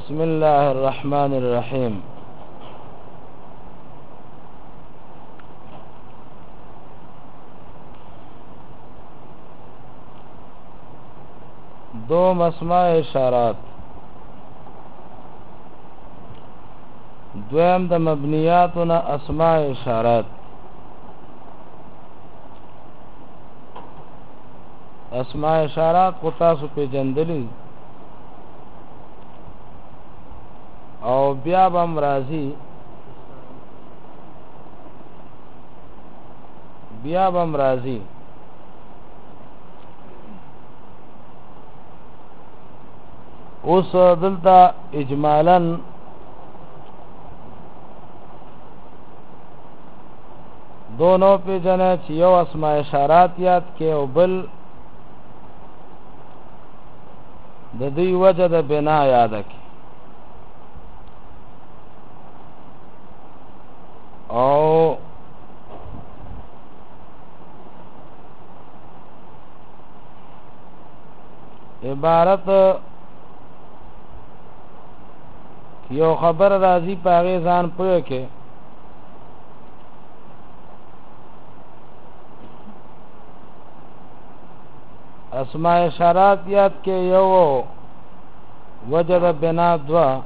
بسم الله الرحمن الرحيم. دوم اسماء اشارات. دویم د مبنیاتنا اسماء اشارات. اسماء اشارات کو تاسو په جندلی او بیا بم راضی اوس دلته اجمالاً دونوں په جنه چې یو اسماء اشارات یاد کې او بل د دې وجه د بنا یاد کې او عبارت یو خبر راځي په هغه ځان پوهه کې اسماء اشارات یاد کې یو وجه د بنا دوا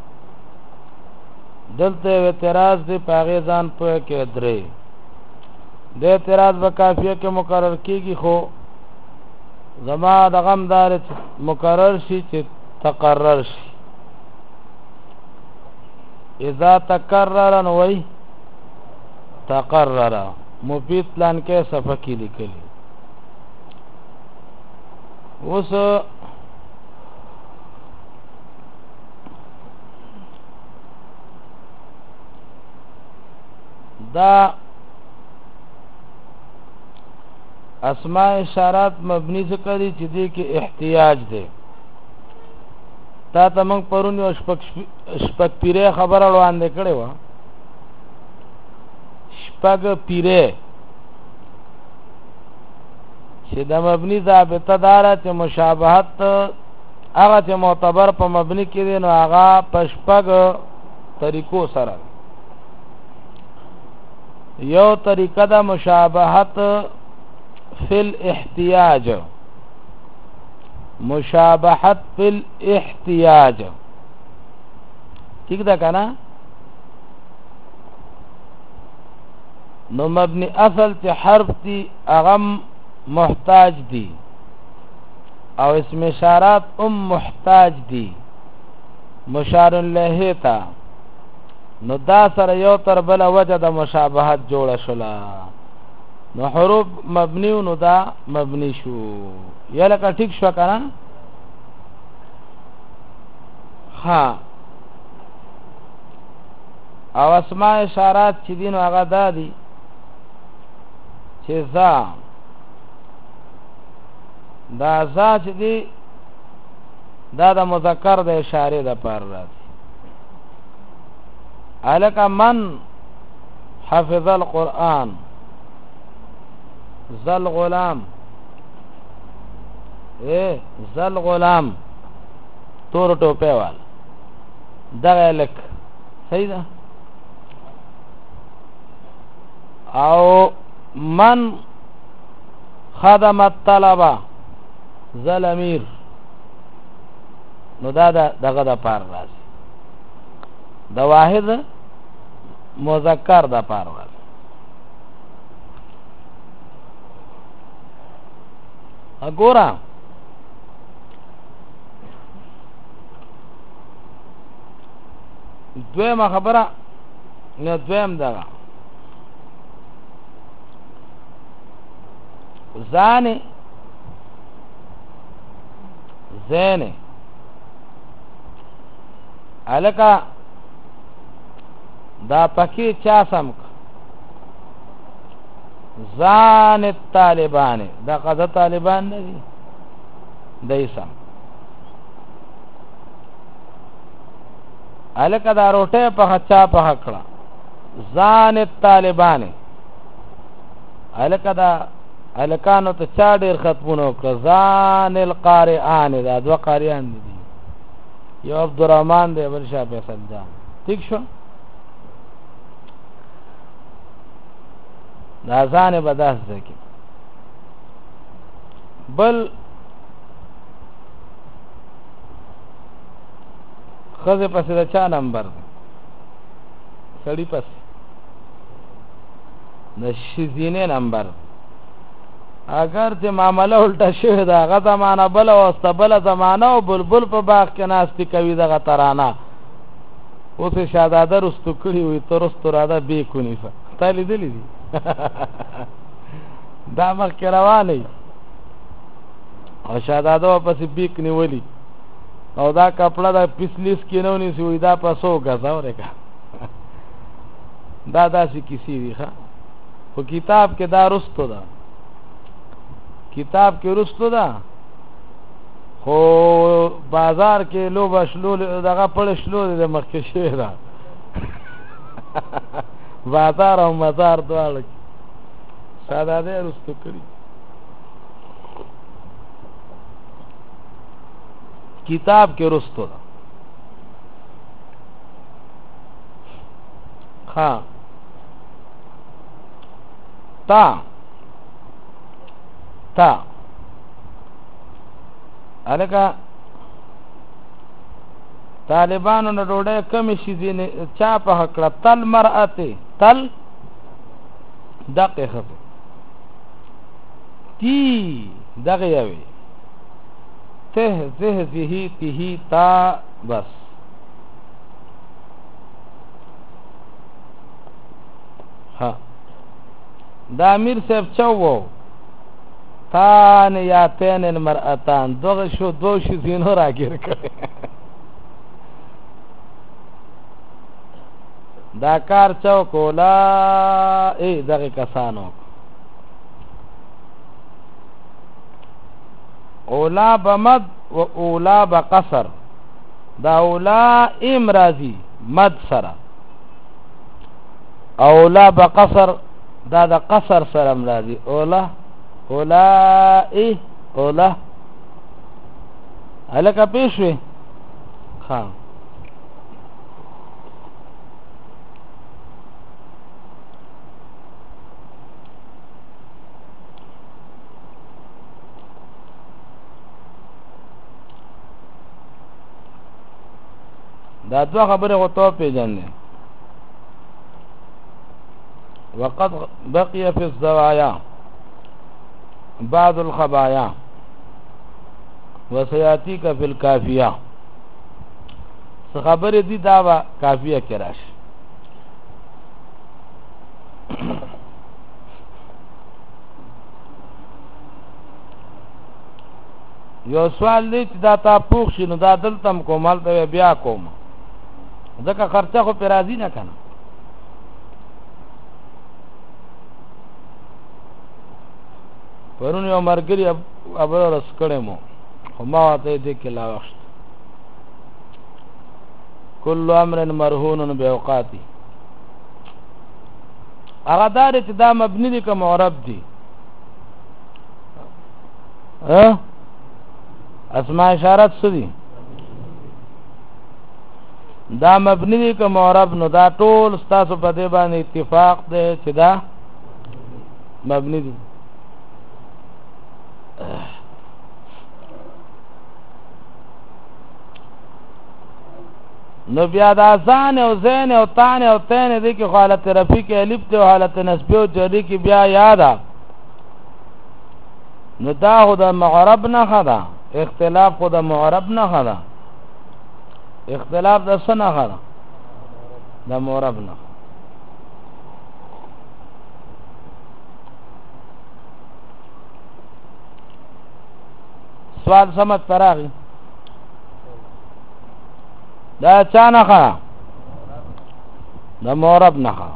دلته اعتراض دی پاغه ځان په کې درې د اعتراض په کافیه کې مقرر کیږي خو زما د غمدار مقرر شي چې تقرر شي اذا تکرر نوې تقرر مفید پلان کې صفحه کې لیکلي اوس دا اسماء اشارات مبنی ذکر دي چې دې کې احتیاج دی تا ته موږ پرون یو شپږ پیره خبره وړاندې کړې و شپږ پیره چې د مبنی ضابطه دار چې مشابهت هغه چې معتبر په مبنی کې دي نو هغه په شپږ طریقو سره یو طریقه د مشابهت فی الاحتیاج مشابهت فی الاحتیاج ٹھیک ده کنه نو مبنی اصل چې حرف دی اغم محتاج دی او اسم اشارات محتاج دی مشار الیه تا نو دا سره یو تر بل وجه د مشابهت جوړه شولا نو حروف مبنی نو دا مبنی شو یا لکه ټیک شو کنه ها او اسماء اشارات چې دین هغه دادي چې دا چې دی دا د مذکر د اشاره د پر راځي الک من حفظ القرآن ذل غلام ذل غلام تور ټوپه وال دغه لک صحیح ده او من خدم الطلبه ذل امیر نو دا دغه د پر راځي د واحد مذکر د پر راځي اګورا دویمه خبره نه دویم دا زانه زینه الکا دا پکی چا سم زان الطالبان دا قضا طالبان نه دي دیسم الکا دا روټه په چا په کړه زان الطالبان الکا دا الکانو ته چا ډیر ختمونه کړه زان القارئان دا دوا قاریان دي یو عبدالرحمن دی بل شاه فیصل جان. ٹھیک شو دا ځان به داس ځکې بل خزه پسې د چا نمبر دی سړی پسې د شزینه نمبر. اگر چې معامله الټه شوې ده هغه زمانه بله او استبله زمانه او بلبل په باغ کې ناستې کوي دغه ترانه اوس یې شهزاده رستو کړي وي ته رستو راده بې کونیفه تا لیدلي دي دا مخکې روانې او شهزاده ورپسې بیک نیولي او دا کپړه د پیسلیس کې نه ونیسي وي دا په 100 ګزه ورېږه دا داسې کیسې دي ښه خو کتاب کې دا رستو ده کتاب کې رستو ده خو بازار کې لوبه شلو دغه پړ شلو د مخکې شوی ده بازار او مزار دواړه ساده دی رستو کړي کتاب کې رستو ده. ها تا الکه طالبانو نه ډوډۍ کمی شي ځینې چا په کړه تل مرأته تل دقیقه تی دغه یوي ته زه زهی تهی تا بس ها دا امیر صاحب چاوو تان یا تین المرأتان دوغه شو دو شو زینو راگیر کرده دا کار چاو کولا ای دغه کسانو اولا بمد و اولا بقصر دا اولا امرازی مد سره اولا بقصر دا دا قصر سره امرازی اولا اولائی اولا الکه پیشوی خان دا دو خبره غطو پیجنده. وقد بقي في الزوايا بعض الخبايا وسياتيك في الكافيه خبر دي دا کافیه کې راشي. یو سوال دی چې دا تا پوښ شي نو دا دلته کومال ته بیا کوم ځکه خرچه خو پر راضی نه کنه. پرون یو مرګري ابر رس کړه مو خو ما ته دې کې لا وخت کل امر مرهون باوقاتی هغه دار چې دا مبني دي که معرب دي اسماء اشارت څه دي دا مبني دي که معرب نو دا ټول ستاسو په دې باندې اتفاق دی چې دا مبني دي. نو بیا دا ځان او زین او تان او تین دي کې حالت رفیع کې الف ته حالت نسبی او جری کې بیا یادا نو دا خو د معرب نه خدا اختلاف خو د معرب نه خدا اختلاف د څه نه خدا د معرب نه. سوال سمت پراغی دا چا نخوا دا معرب نخوا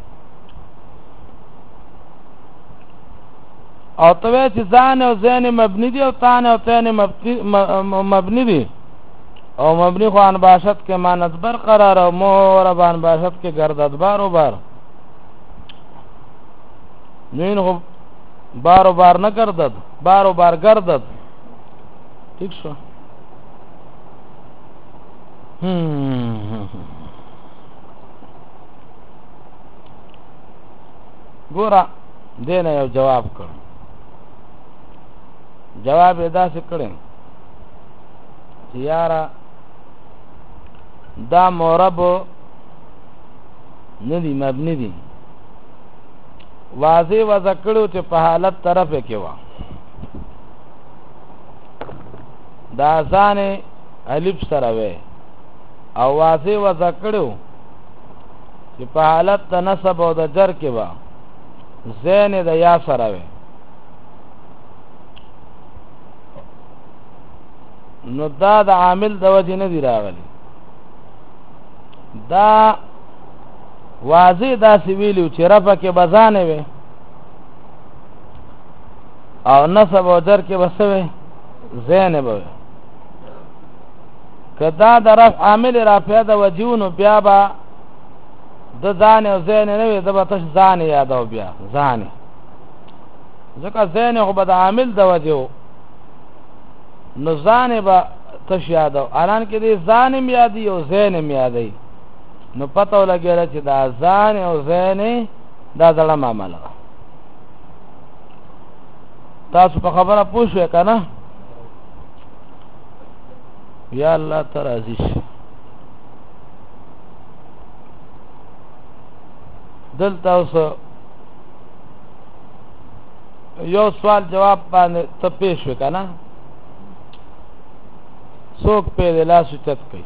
او توی چی زان او زین مبنی دی او تان او تین مبنی دی او مبنی خوان باشد که مانتبر قرار او معربان باشد که گردد بارو بار نوین خو بارو بار نگردد بارو بار گردد. ٹھیک شو ګوره دینه یو جواب کړ جواب یې داسې کړی چې یاره دا مورب نه دی مبني دی واضح وضع کړو چې په حالت طرف کې و دا ځان الف سره وې او واضح وضع کړو چې په حالت د نصب او د جر کې و زین د یا سره وې نو دا د عامل د وجه نه دی راغلی دا واضح داسې ویلو چې رفع کې بزانه وي او نصب او جر کې بسوي زین به کدا د رفع عامل رافع د وجهونو بیا با د ځان او زین نه وي د بتش ځان یادو بیا ځان ځکه زین خو به د عامل د وجهو نو ځان به تش یادو الان کې دې ځان هم یادي او زین هم یادي نو پته ولګیږي چې دا ځان او زین دا ځله معاملہ تاسو په خبره پوښښ کنه یا الله تعالی عزیز دلته اوس یو سوال جواب باندې ته پیښ وکنه څوک په لاس چت کوي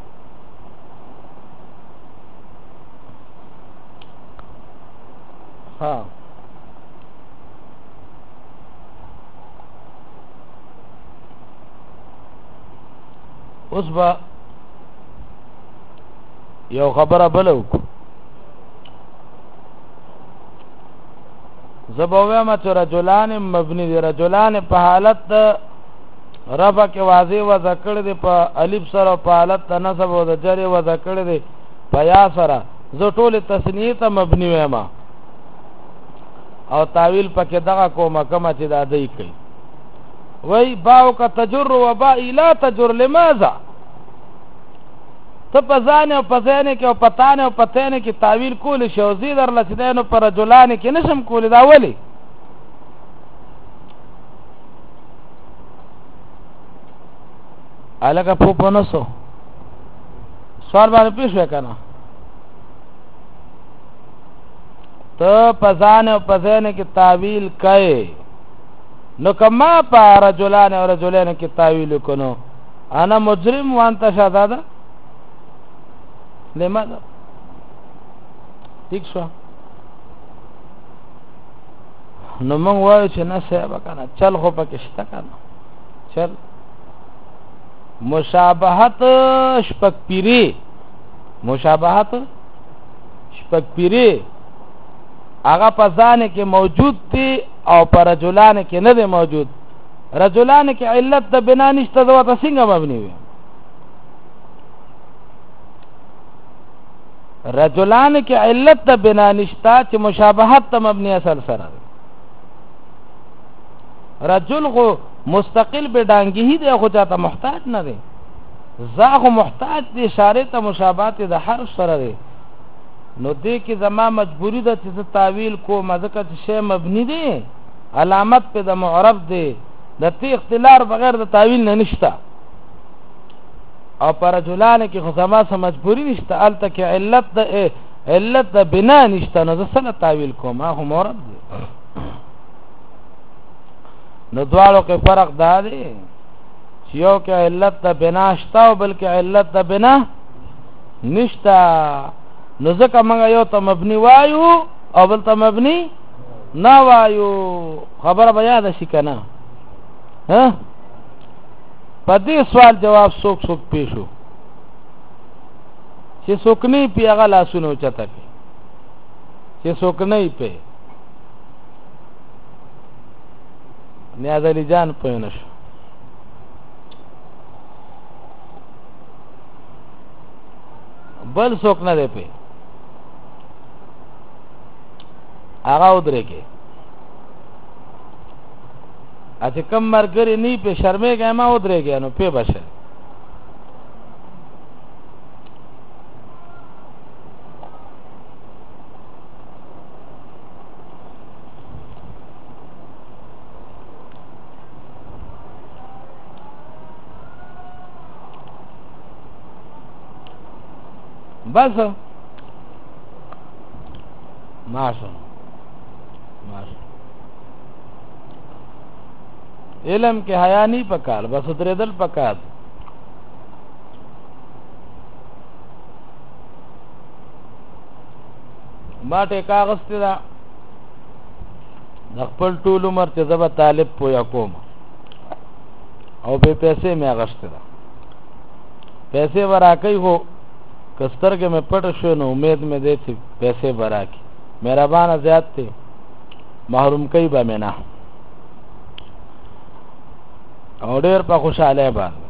ها اوس با یو خبره بلو زبوه ما چې رجلان مبني دي رجلان په حالت رفع کې واضح و ذکر دي په الف سره په حالت د نصب او د جر و ذکر دي په یا سره زه ټول تسنیه ته مبني وایم او تعویل پکې دغه کومه کما چې دا دی کوي وای باو کا تجر و با لا تجر لماذا ته پزانه او پزانه کې او پتانه او پتانه کې تعویل کول شو زیدر لسدانو پر رجلان کې نشم کول دا ولی الګه په نسو سوال باندې پیښ وکنه ته پزانه او پزانه کې تعویل کای نو کما پا رجلان او رجلان کې تعویل کنو انا مجرم وانت شهاده لماذا ٹھیک شو نو مونږ وایو چې نه صاحب کنه چل خو پکې شته کنه چل مشابهت شپک پیری مشابهت شپک پیری هغه په ځان کې موجود دي او پر رجلان کې نه دی موجود رجلان کې علت د بنا نشته دا ته څنګه مبني وي رجلان کې علت د بنا نشته چې مشابهت ته مبني اصل سره رجل خو مستقل به ډانګي دی خو ته محتاج نه دی زاغ محتاج دی اشاره ته مشابهت د حرف سره دی نو دې کې زما مجبوری ده چې تعویل کو مذکر شی مبني دی علامت په د معرب دی د تی اختلار بغیر د تعویل نه نشتا او پر رجلان کې خو زما سم مجبوری نشته الته کې علت د بنا نشته نو زه تعویل کوم هغه معرب دی نو دوالو کې فرق دا دی چې یو کې علت د بنا شته او بل کې علت د بنا نشته نو ځکه موږ یو ته مبني وایو او بل ته مبني نه وایو خبره بیا ده شي کنه ها په دې سوال جواب څوک پیښو چې څوک نه پیغه لاسونو چته کې چې څوک نه پی نیاز علی جان پوینش بل څوک نه دی پی هغه ودرېږي اته کم مرګري نه په شرمېږي ما ودرېږي نو په بشه بس ماشا علم کې حیا نه پکار بس درېدل پکار ما ته کاغذ ته دا د خپل ټول عمر چې زبا طالب پویا کوم او به پیسې مې اغشته دا پیسې ورا کوي هو کستر کې مې پټ شو نو امید مې دې چې پیسې ورا کی مهربانه زیات ته محروم کوي به مې نه او ډېر په خوشاله باندې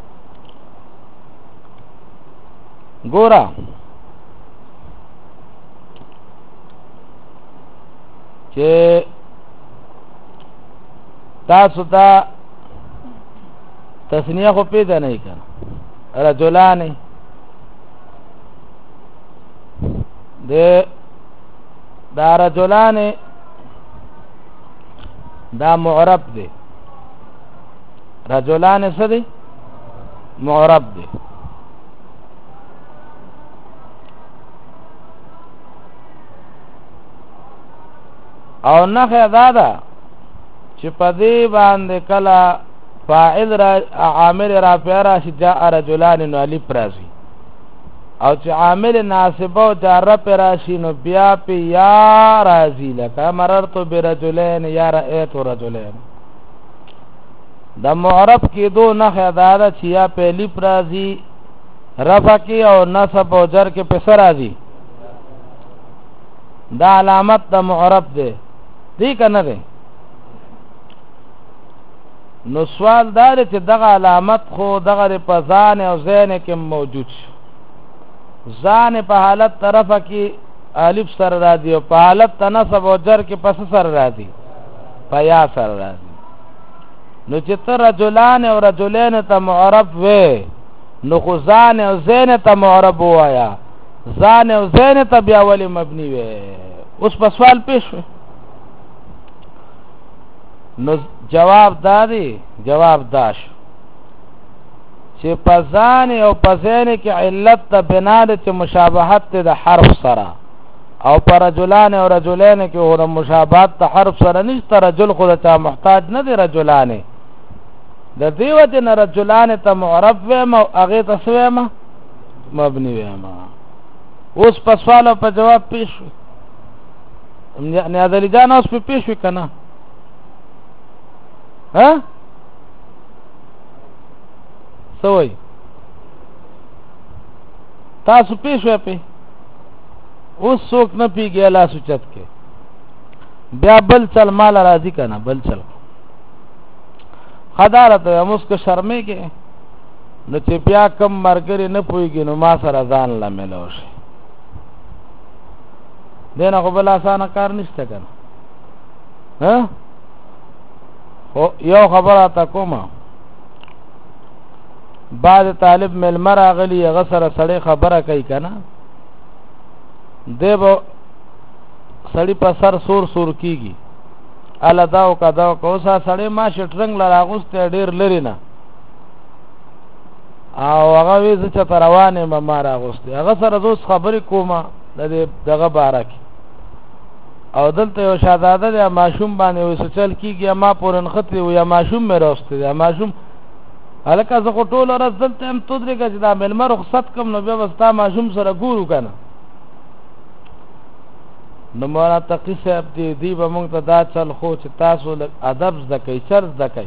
ګورا چې تاسو ته تسنیه خو پیدا نه کړه رجلان دا رجلان دا معرب دی رجلان څه دی معرب دی او نخه دادا چې په دې باندې کله فاعل را عامل رافع راشي جاء رجلان نو الف راشي او چې عامل ناصب او جار پر راشي نو بیا په یا راځي لکه مررت برجلین یا رأیت رجلین د معرب کې دو نخه دادا چې یا په الف راشي رفع کې او نصب او جر کې په سر راځي دا علامت د معرب دی دی کنه دی نو سوال دار چې دغه علامت خو دغه په ځان او ذهن کې موجود شو ځان په حالت طرفه کې الف سر راځي او په حالت تنصب او جر کې پس سر راځي په یا سر راځي نو چې تر رجلان او رجلین ته معرب وې نو خو ځان او ذهن ته معرب وایا ځان او ذهن ته بیا ولی مبني وې اوس په سوال پیښ وې نو جواب داش چې پزان او پزین کې علت د بنا د مشابهت د حرف سره او پر رجلان او رجلین کې هو مشابهت د حرف سره نشته رجل خو ته محتاج نه دی رجلان د دیو ته رجلان ته معرب و او هغه تسویم مبني و اوس په سوال او په جواب پیښ نه ادلی جان اوس په پیښ کنه ها سوي تاسو پیښه په اوس څوک نه پیږي لا سوچت کې بیا بل چل مال راضی کنه بل چل خدارت مسکه شرمې کې نو چې بیا کم مرګري نه پويږي نو ما سره ځان لا ملوش دینه خو بل اسانه کار نشته کنه ها یو خبره تا کومه بعد طالب مل مرا غلی غسر سړی خبره کوي کنه دیو سړی په سر سور کیږي الا داو کا داو کوسا سړی ما شټرنګ لراغوسته ډیر لري نه او هغه وی چې روانه ما راغوسته هغه سره دوس خبرې کومه دغه بارک او دلته یو شاداده د ماشوم باندې وسچل کیږي ما پورن خطي و یا ماشوم مې راوسته یا ماشوم الکه زه ټول ورځ دلته هم تو درګه چې دا ملمر رخصت کوم نو بیا وستا ماشوم سره ګورو کنه نو مولا تقی صاحب دی به مونږ ته دا چل خو چې تاسو ادب زکای چر زکای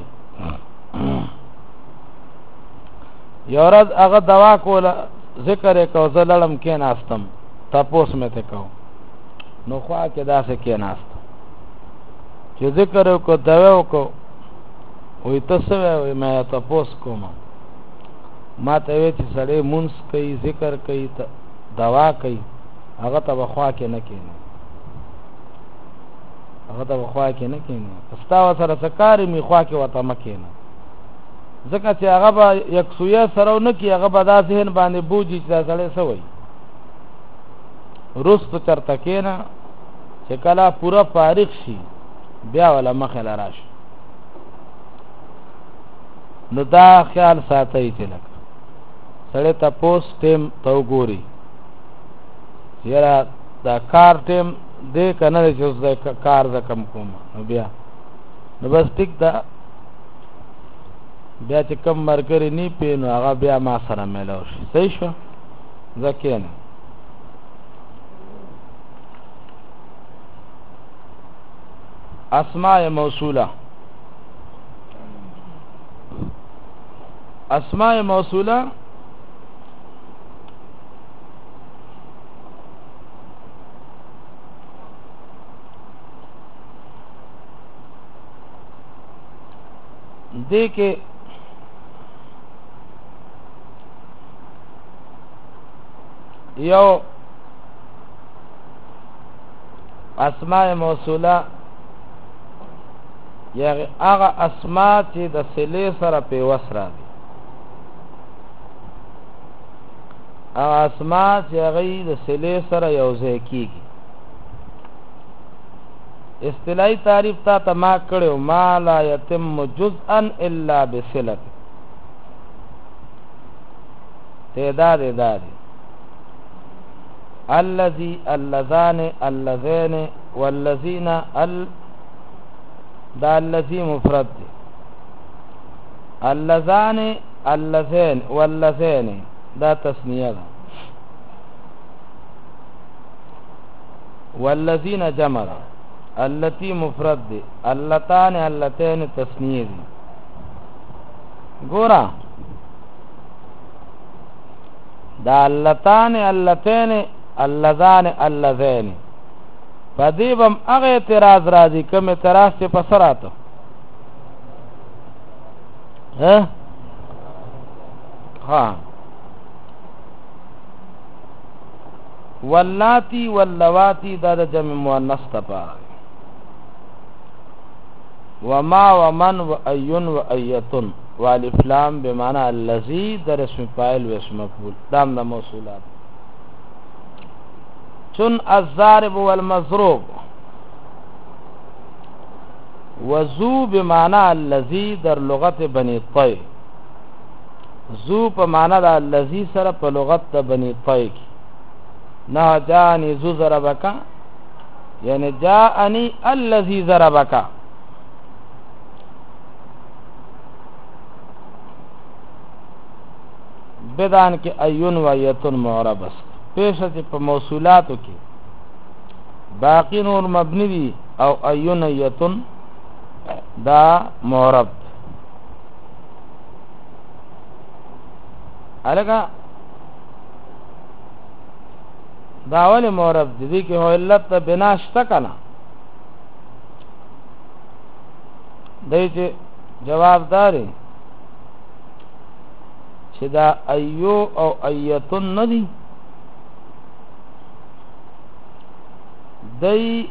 یو ورځ هغه دوا کوله ذکر کو زلړم کې ناستم تاسو مې ته کو نو خوا کې داسې کې ناست چې ذکر کو دوا کو وې تاسو وې مې تاسو کوم ما ته وې چې سړی مونږ کوي ذکر کوي دوا کوي هغه ته خوا کې نه کېنه هغه ته خوا کې نه کېنه استا سره سکاري می خوا کې وته مکینه ځکه چې هغه به یکسویه سره نه کی هغه به دا ذهن باندې بوجي چې سړی سوي رست چرته کېنه چې کله پورا فارغ شي بیا ولا مخه لراش نو دا خیال ساتي چې لکه سړی ته پوس ټیم تو ګوري یاره دا کار ټیم دی که نه دی چې اوس د کار زه کم کوم نو بیا نو بس ټیک ده بیا چې کم مرګري نی پی نو هغه بیا ما سره میلاو شي صحیح شو زه کښېنم اسماء موصوله اسماء موصوله دې کې یو اسماء موصوله یعنی هغه اسماء چې د صلې سره پیوست راځي هغه اسماء چې هغه د صلې سره یو ځای کېږي اصطلاحي تعریف تا ما کړو ما لا يتم جزءا الا بصله تعداد الذي اللذان اللذين والذين دا الذي مفرد دي اللذان اللذين واللذين دا تثنیه ده والذين جمع ده اللتی مفرد دی اللتان اللتین تثنیه دی گورا دا اللتان اللتین اللذان اللذین پا دیبم اغی اعتراض راضی کم اعتراض چه پسراتو ہاں واللاتی واللواتی دا دا جمع مؤنث تپا وما ومن وأيون وأيتن والإفلام بمعنى الذي در اسم فاعل و اسم مفعول دام دا موصولات چون الضارب والمضروب وذو بمعنى الذي در لغت بني طي ذو په معنی دا الذي سره په لغت د بني طي نه جاني ذو ضربك یعنی جاءني الذي ضربك بدان کې ایون و ایتون معرب است پیشه چې په موصولاتو کې باقی نور مبنی دي او ایون ایتون دا معرب الګه دا ول معرب دي کې هو علت بنا شته کنه دای چې جواب داري چې دا ایو او ایتون ندی دی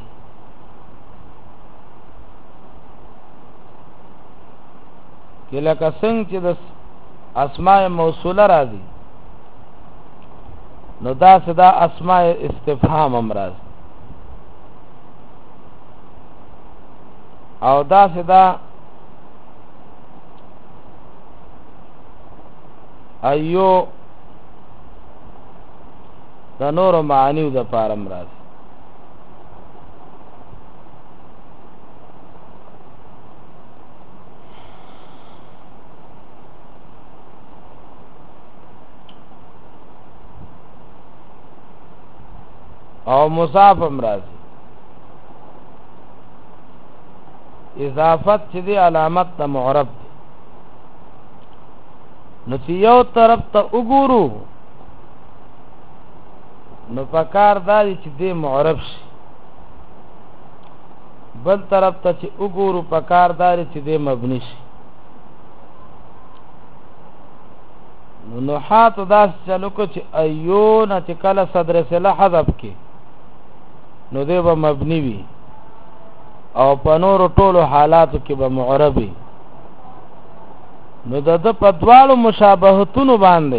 که لکه څنګه چې د اسماء موصوله راځي نو دا صدا اسماء استفهام هم راځي او دا صدا ایو د نور معنیو د پارم راځي او مضاف هم راځي اضافت چې دی علامت د معرب دی نو چې یو طرف ته وګورو نو پکار دا چې دی معرب شي بل طرف ته چې وګورو پکار دا چې دی مبني شي نو نحات داس چلو کو چې ایون چې کله صدر سله حذف کې نو دی به مبني وي او په نور ټولو حالاتو کې به معرب وي نو د په دوالو مشابهتونو باندې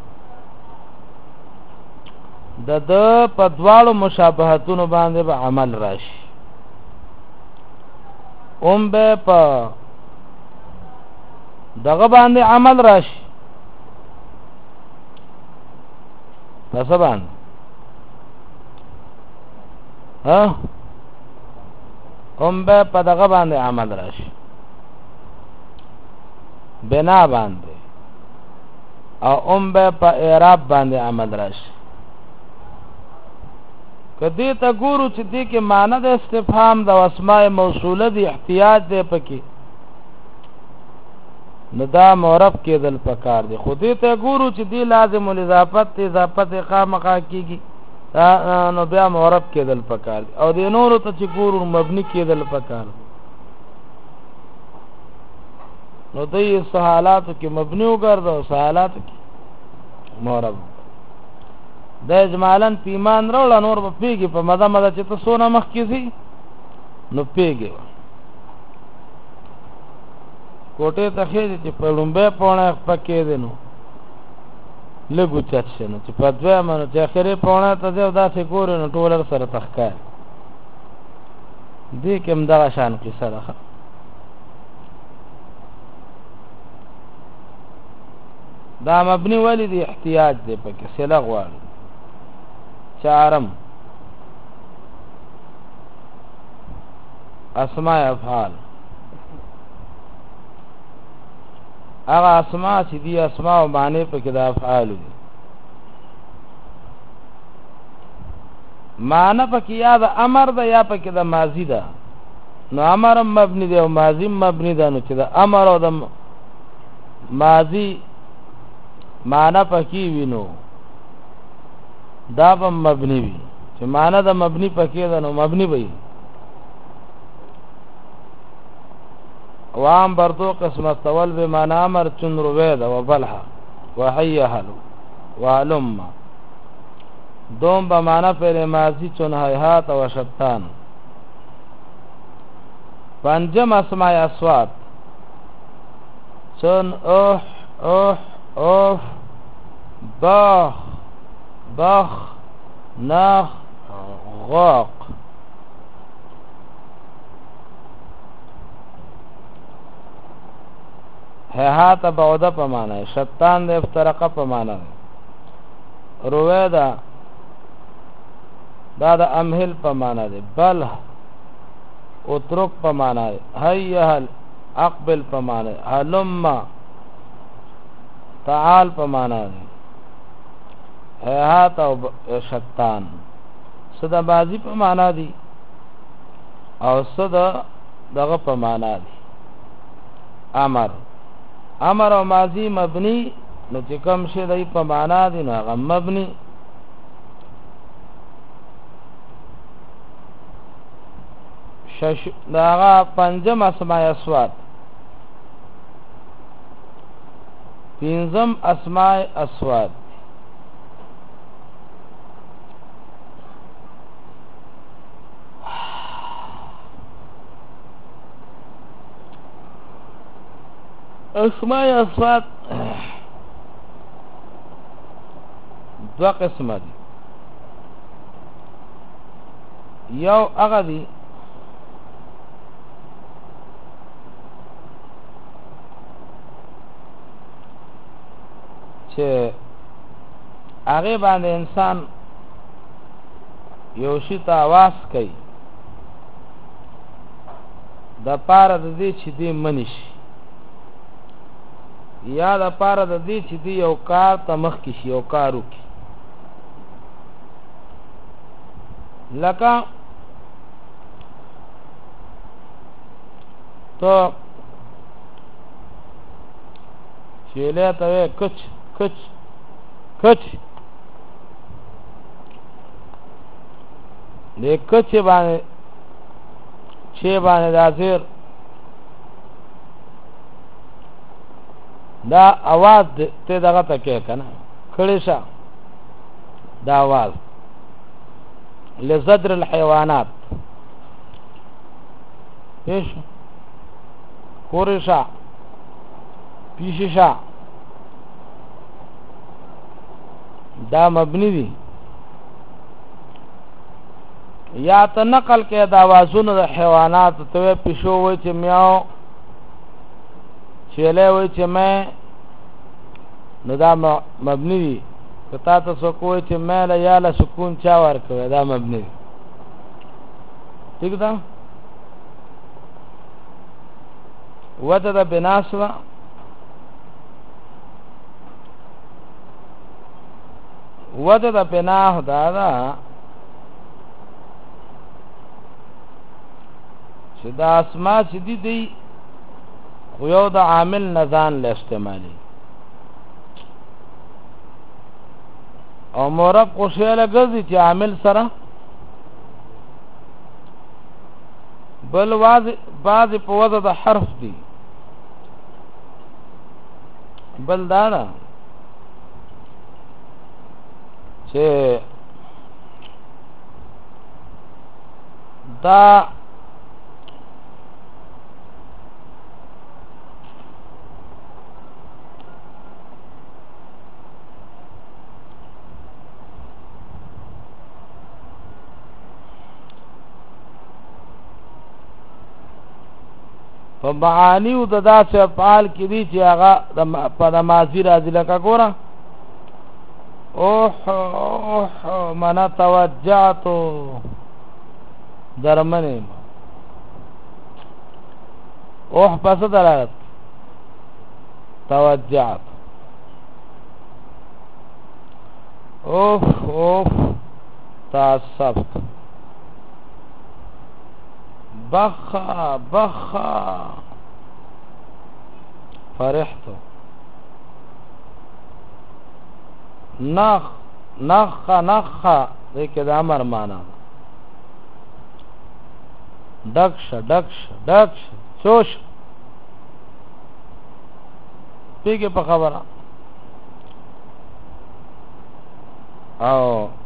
د په دوالو مشابهتونو باندې به عمل راشي اوم به په دغه باندې عمل راشي پس باندې ها هم به په دغه باندې عمل راشي بنا باندې او هم به په اعراب باندې عمل راشي کدی ته ګورو چې دې کې معنی د استفهام د اسماء موصوله دی احتیاج دی پکې نو دا معرب کېدل پکار دی خو دې ته ګورو چې دی لازم الاضافت اضافت خامخا کیږي نو بیا معرب کېدل پکار دی او دې نورو ته چې ګورو مبني کېدل پکار دی نو دې سہالاتو کې مبني وګرځو سہالاتو کې معرب د اجمالاً پیمان راوړه نور په پیږي په مده مده چې ته سونه مخ کیږي نو پیږي کوټه ته خېږي چې په لومبه پونه پکې دي نو لګو چت شنو چې په دوه منو چې اخري پونه ته ځو دا څه ګور نو ټولر سره تخکار دې کوم دا شان کې سره دا مبني ولی دی احتیاج دی پکې سلا غواړي چارم اسماء افعال هغه اسماء چې دي اسماء او معنی په کې د افعال دي معنی په کې یا د امر ده یا په کې د ماضی ده نو امر مبني دی او ماضی مبني ده نو چې د امر او د ماضی معنی په کې وینو دا به مبني وي چې معنی د مبني په کې ده نو مبني وي وام بردو قسم استول بمعنى امر چن روید و بلحا و حیحل و علم دوم بمعنى فعل ماضی چن حیحات و شبتان پنجم اسماء اصوات چن اوح اوح اوف باخ باخ ناخ غاق هات بعوده په معنا شتان د افترقه په معنا رویدا دا د امهل په معنا دی بل اترک په معنا دی هيهل اقبل په معنا دی علم تعال په معنا دی هات او شتان صدا بازی په معنا دی او صدا دغه په معنا دی امر امر او ماضی مبنی نو چې کوم شی دی په معنا دی نو هغه مبنی داغه پنجم اسماء اصوات پنځم اسماء اصوات اسماء اصوات دو قسم دي یو هغه دي چې هغه باندې انسان یو شی ته आवाज کوي د پاره د دې چې دې منشي یا د پاره د دې چې دی یو کار ته مخ کې شي یو کار وکړي لکه تو چیلے ته کچ کچ کچ دې کچ باندې چې باندې دازر دا आवाज ته دغه تکه کنه کړي شه دا आवाज لزجر الحيوانات ايش کورشا پیششا دا مبني دي یا ته نقل کې دا आवाजونه د حیوانات ته پیشو وای چې میاو چیلے وای چې مې نو دا مبني دي کتا ته سو کوی چې مې لا یا لا سکون چا ورکوي دا مبني دي ٹھیک ده وجه د بنا سره وجه د بنا دا ده چې دا اسماء چې دي خو یو د عامل نزان له استعمالي او مورب خوشاله ګرځي چې عامل سره بل بعض په وضع د حرف دي بل دا ده چې دا په معانی او د داسې افعال کې دي چې هغه په د ماضي راځي لکه ګوره اوح من توجعت درمنه اوح پس دلالت توجعت اوف تعصبت بخا فرحت نخ دیکھ دا امر مانا ڈکش چوش پیگے پا خبرہ او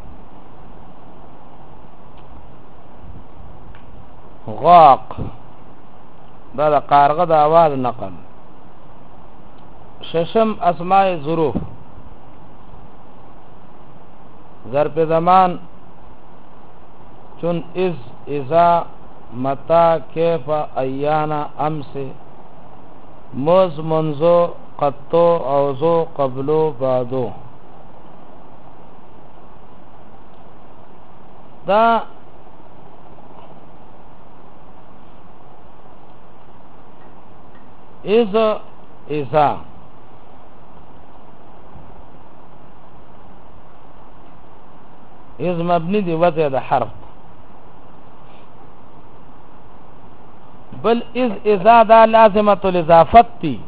غاق دا قارغه د اواز نقل ششم اسماء ظروف ظرف زمان چون از اذا متا کیف ایانا امس مز منزو قطو اوزو قبلو بعدو دا اذا از مبنی دی وضع دا حرف بل اذا دا لازمت الاضافت تی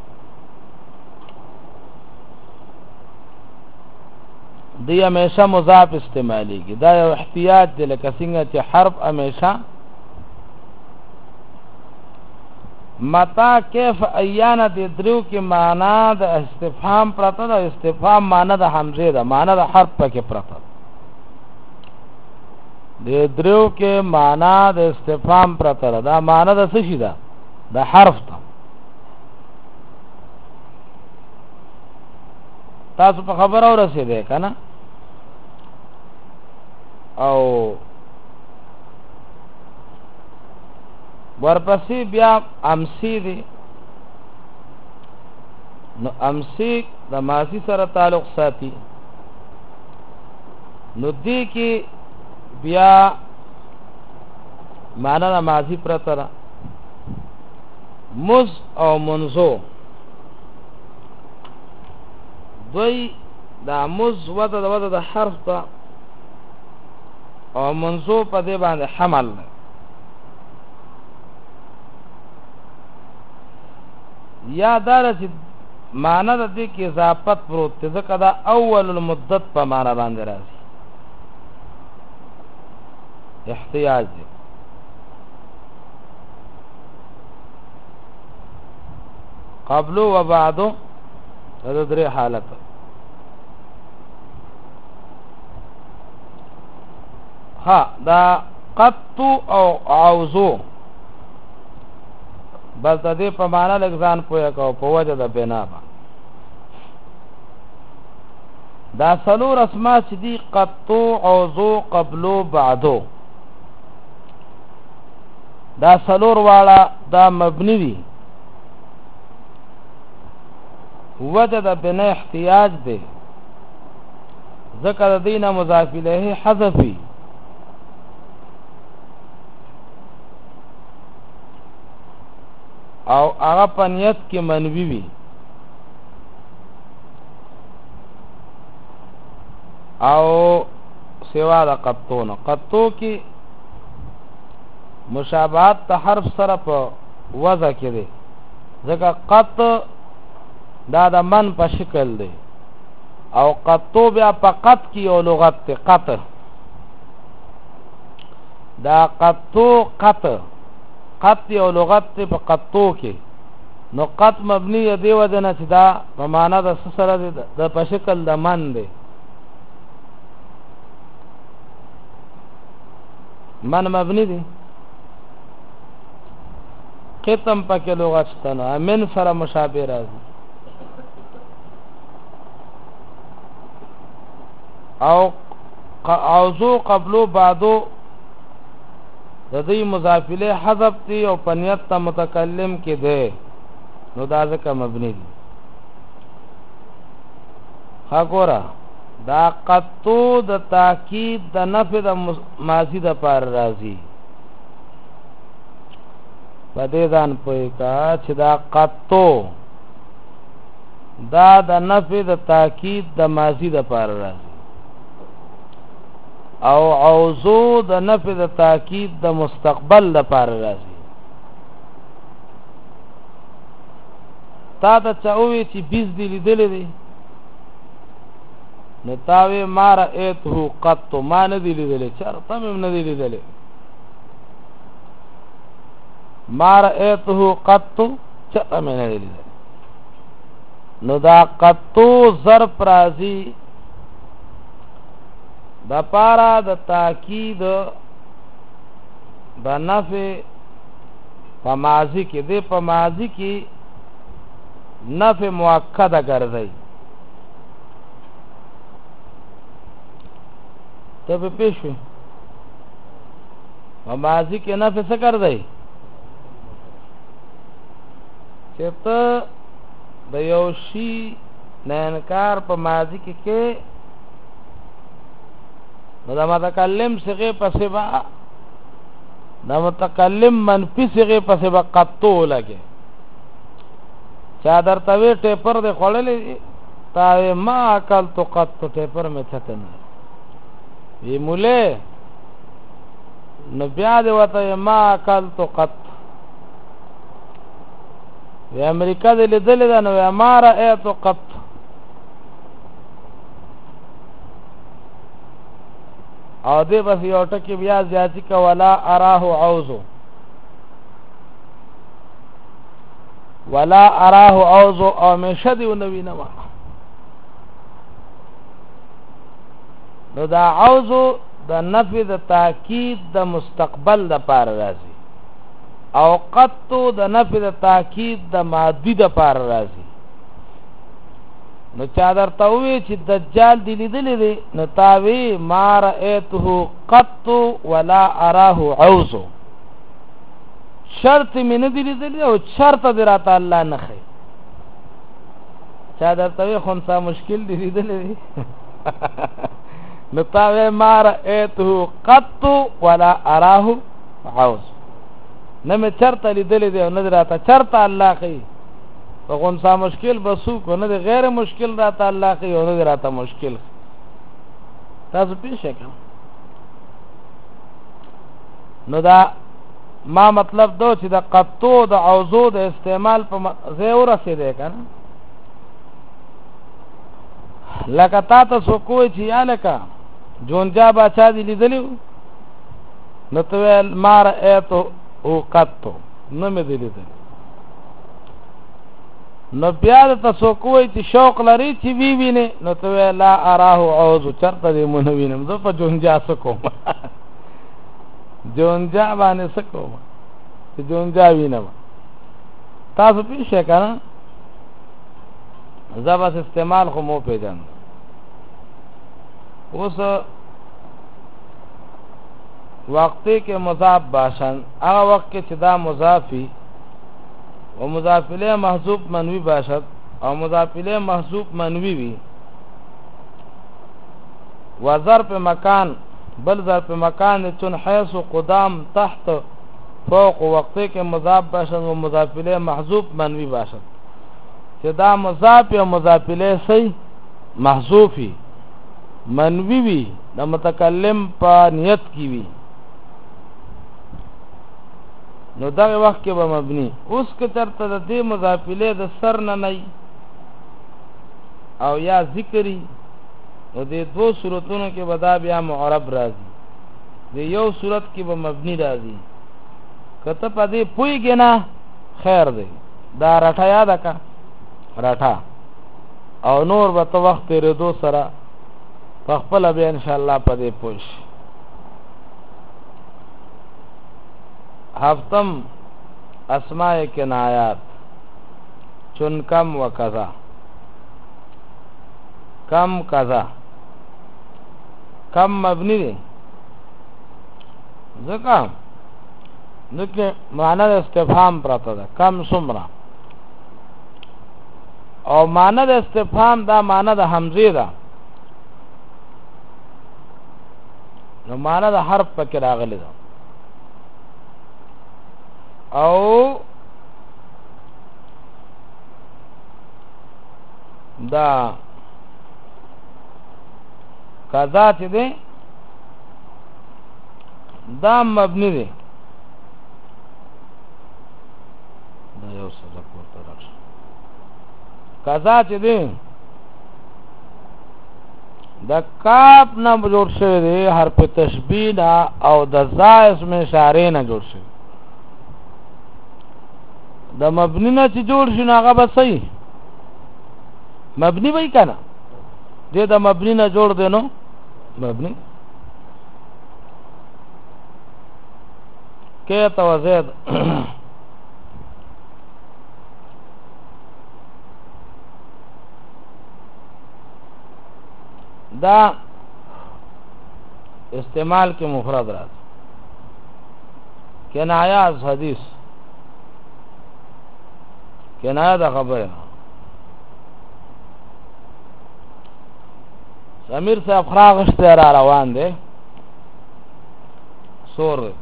دی ہمیشہ مضاف استعمالی کی دا یو احتیاط دی لکه څنګه چې حرف ہمیشہ متا کیف ایانا دی درو کی معنی د استفهام پرته د استفهام معنی د حمزه ده معنی د حرف پکې پرته دی درو کې معنی د استفهام پرته ده معنی د څه شي ده د حرف ته تاسو په خبر او رسیدې کنه او ورپسې بیا امسی دی نو امسی د ماضی سره تعلق ساتي نو دی کې بیا معنا د ماضی پرته ده مز او منزو دوی دا مز وده د حرف ته او منزو په دې باندې حمل ده یا دار چې معنا د دې کې اضافت پروت دی ځکه دا اول المدت په معنا باندې راځي احتیاج دی قبل و بعد دا درې حالت ها دا قط او عوضو بل تدې په معنا لګزان پوهه کو په وجه د بنا دا سلور اسماء چې دي قطو عوضو قبلو بعدو دا سلور والا دا مبنی دي وجه د بنا احتیاج دی ذکر دینه مضاف الیه حذفی او هغه په نیت کې منوي وي او سوا د قطو نه قطو کې مشابهت ته حرف سره په وضع کې دی ځکه قط دا د من په شکل دی او قطو بیا په قط کې یو لغت دی قط دا قطو قط یو لغت دی په قطو کې نو قط مبنی دی وجنه چې دا په معنا د سره دی د په شکل د من دی من مبنی دی قطم پکې لغت شته نو من سره مشابه راځي او اوزو قبلو بعدو د دې مضاف الیه حذف دی او پنیت ته متکلم کې دی نو دا ځکه مبنی دی ها ګوره دا قطو د تاکید د نفي د ماضی د پر راځي په دې ځان پوي کا چې دا قطو دا د نفي د تاکید د ماضی د پر راځي او عوضو د نفي د تاکید د مستقبل د پر راځي تا د چاوي چې بیز دی لیدلې دی نو تاوی ما رأیته قط ما ندی لیدلی چرته مې ندی لیدلی ما رأیته قط چرته مې ندی لیدلی نو دا قطو ظرف راځي د پارا د تاکید د نفع په ماضی کې دی په ماضی کې نفع مؤکده ګرځي تب پیشوی و ماضی کې نفع څه کړ دی چې ته د یو شی نه انکار په ماضی کې نو د متکلم صيغه پسې با د متکلم منفي صيغه پسې با قطو لګي چا درته وی ټیپر د خړلې تا ما عقل تو قط ټیپر مې ثتن وی موله نو بیا دی وته ما عقل تو قط وی امریکا دې لیدل دا نو ما رأيت قط او دې بس یو ټکی بیا زیاتی کا ولا اراه عوزو ولا اراه عوزو او مشدی ونوی نما نو دا عوزو د نفي د تاکید د مستقبل د پار راځي او قطو د نفي د تاکید د ماضی د پار راځي نو چا درته وی چې دجال دی لیدلې دی نو تاوی ما رأیته قط ولا اراه عوزو شرط می نه دی لیدلې او شرط دراته الله نه خي چا درته وی خونسا مشکل دی لیدلې نو تاوی ما رأیته قط ولا اراه عوز نه می چرته لیدلې دی او نه دراته چرته الله خي غونسا مشکل بسو کو نه غیر مشکل راته الله کوي او نه راته مشکل تاسو پیښه کوم نو دا ما مطلب دو چې د قطو د عوضو د استعمال په زیور رسیدې کنه لکه تاسو کوی چې یا لکه جونجا باچا دی لیدلو نو ته مار ایتو او قطو نه مې دی لیدل نو بیا د تاسو کوی چې شوق لري چې وی ویني نو ته لا اراه عوض چرته دې مونږ وینم زه په جونجا سکوم جونجا باندې سکوم چې جونجا وینم تاسو پیښه کنه زباس استعمال خو مو پیژن اوس وقتی کې مضاف باشن هغه وخت کې چې دا مضافي و مضاف الیه محذوف منوی باشد او مضاف الیه محذوف منوی وی و ظرف مکان بل ظرف مکان چون حیث قدام تحت فوق وقتی که مضاف باشد و مضاف الیه محذوف منوی باشد چې دا مضاف یا مضاف الیه صحیح محذوفی منوی وی د متکلم په نیت کی وی نو دغه وخت کې به مبني. اوس که چرته د دې مضاف الیه د سر نه او یا ذکری نو د دو صورتونو کې به دا بیا معرب راځي، د یو صورت کې به مبني راځي. کته په دې پوهیږي نه خیر دی، دا رټه یاده کا رټه او نور به ته وخت تېرېدو سره په خپله بیا انشاءالله په دې پوه شي. هفتم اسماء کنایات چون کم و کذا. کم کذا کم مبنی دی ځکه نو معنی د استفهام پراته ده کم څومره، او معنی د استفهام دا معنی د حمزه ده، نو معنی د حرف پکې راغلی ده. او دا قضا چې دی دا مبني دی. دا یو سبق ورته راشه. قضا چې دی د کاف نه جوړ شوی دی، حرف تشبیه نه او د ذا اسم اشاره نه جوړ شوی. د مبنی نه چې جوړ شي نو هغه به صحیح مبنی وای کنه، دې د مبنی نه جوړ دی نو مبنی. کې توزید دا استعمال کې مفرد راځي. کنایه از حدیث کنایه دا خبره. امیر صاحب خراغشت را روان دی سور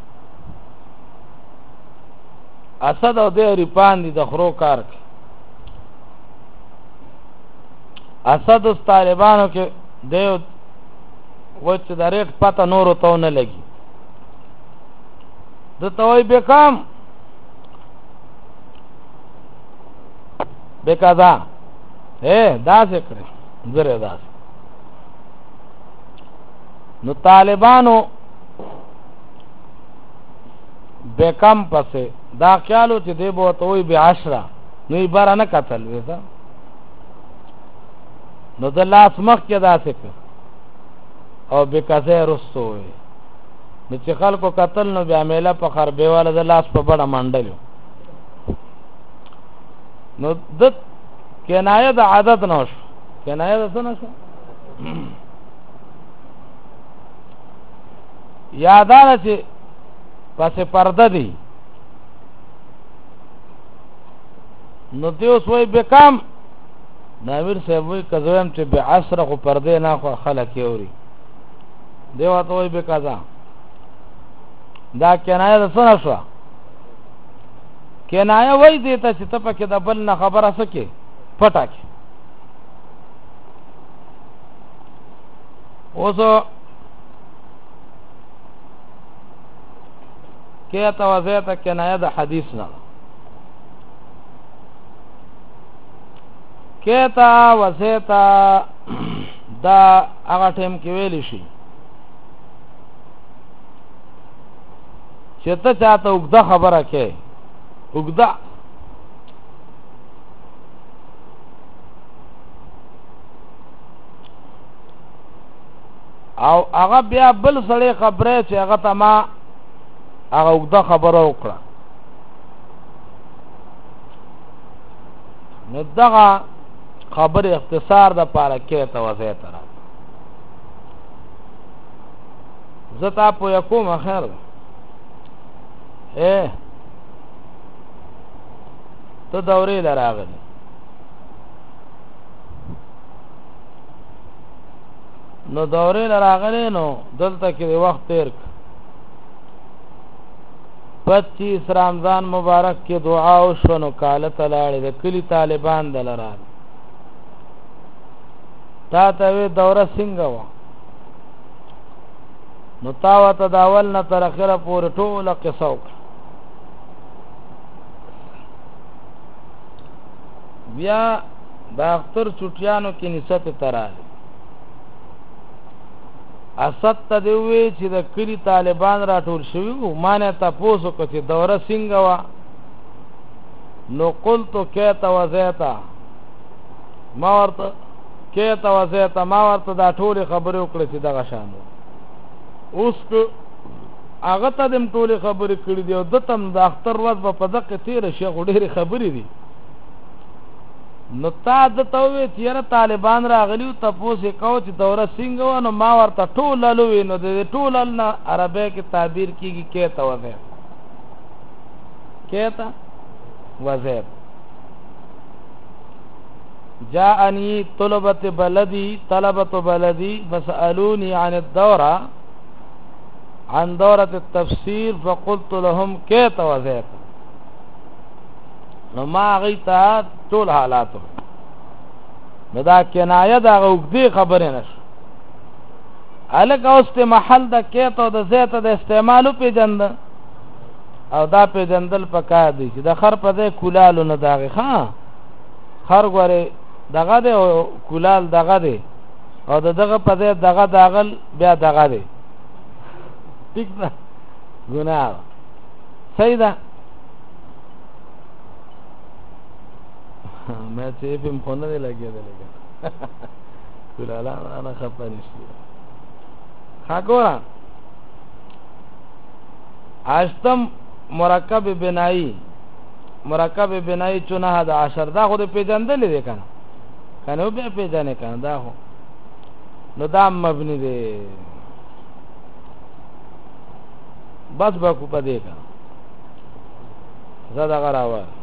اسد او دی ریپان دی د خرو کار کی. اسد اس طالبانو کې دیو وچ د ریټ پته نورو ته نه لګي د توي بیکام بکذا دا ذکر زره داس. نو طالبانو بیکم پسې دا خیالو چې دی بو توي بعشره نو یې بار نه قتل وېدا، نو د لاس مخ کې دا ذکر او بکذا رسو وي. نو چې خلکو قتل نو بیا میله په خربېواله د لاس په بڑا منډلو. نو د کنایه د عادت نه شو، کنایه د څه نه شو یادانه چې پسې پرده دی. نو دیوس وی بکم نامیر صاحب وی کزویم چې بعصر خو پرده نه خو خلک یوري دیو ته وی بکذا. دا کنایه د څه نه شو، کنایه وای دیتا چې ته پکې د بل نه خبره سکے پټه کې. اوسو کې توازیت کنایه د حدیث نه کې تا وسیتا دا هغه ټیم کې ویل شي چې ته چاته وګدا خبره کې وګدا او هغه بیا بل سړی خبره چې هغه ته ما هغه وګدا خبره وکړه، نو دغه خبر اختصار د پاره کې توضیح تر زتا په یکوم خیر ته دورې لراغلی نو دورې لراغلی نو دلته کې وخت تیر 25 رمضان مبارک کې دعا وشو نو کاله تلاړې د کلی طالبان دلرال تا ته دوره څنګه و نو تا وته د اول نه تر اخره پورې ټوله قصه وکړه بیا د اختر چټیانو کې نسبت تراله اسد ته دی وی چې د کلی طالبان راټول شوي وو مانه تاسو کو چې دوره څنګه وا نو قلت کیت وزیتا ما ورته کیت وزیتا ما ورته دا ټول خبرې وکړې چې دغه شانو اوس هغه ته دم ټول خبرې کړې دی او د تم د اختر ورځ په دقه تیر شیخ ډېرې خبرې دي نو تا د توې تیر طالبان راغلیو تاسو کو چې دوره څنګه و نو ما ورته ټول لوي نو د ټول نه عربی کې تعبیر کیږي کیته وځه کیته وځه جاءني طلبه بلدي فسالوني عن الدوره عن دوره التفسير فقلت لهم كيف وزيت نو ما غیتا ټول حالاتو نو دا کنایه دا وګدي خبره نش الک اوسته محل د کېته د زیت د استعمالو پیجند او دا پیجندل پکا دی چې د خر په دې کولالو نه داغه ها خر غره دغه د کولال دغه دی او دغه په دې دغه داغل بیا دغه دی ٹھیک ده ګناه صحیح ده मैं चेप में फोन नहीं लगे दे लेकिन कुलाला انا خفه نشي خاګورا اشتم مرکب بنایی چونه د 10 دا خو د پیجندل دي کنه کنه به پیجنې کنه دا خو نو دا مبني دي بس با کو پدې کا زدا غراوه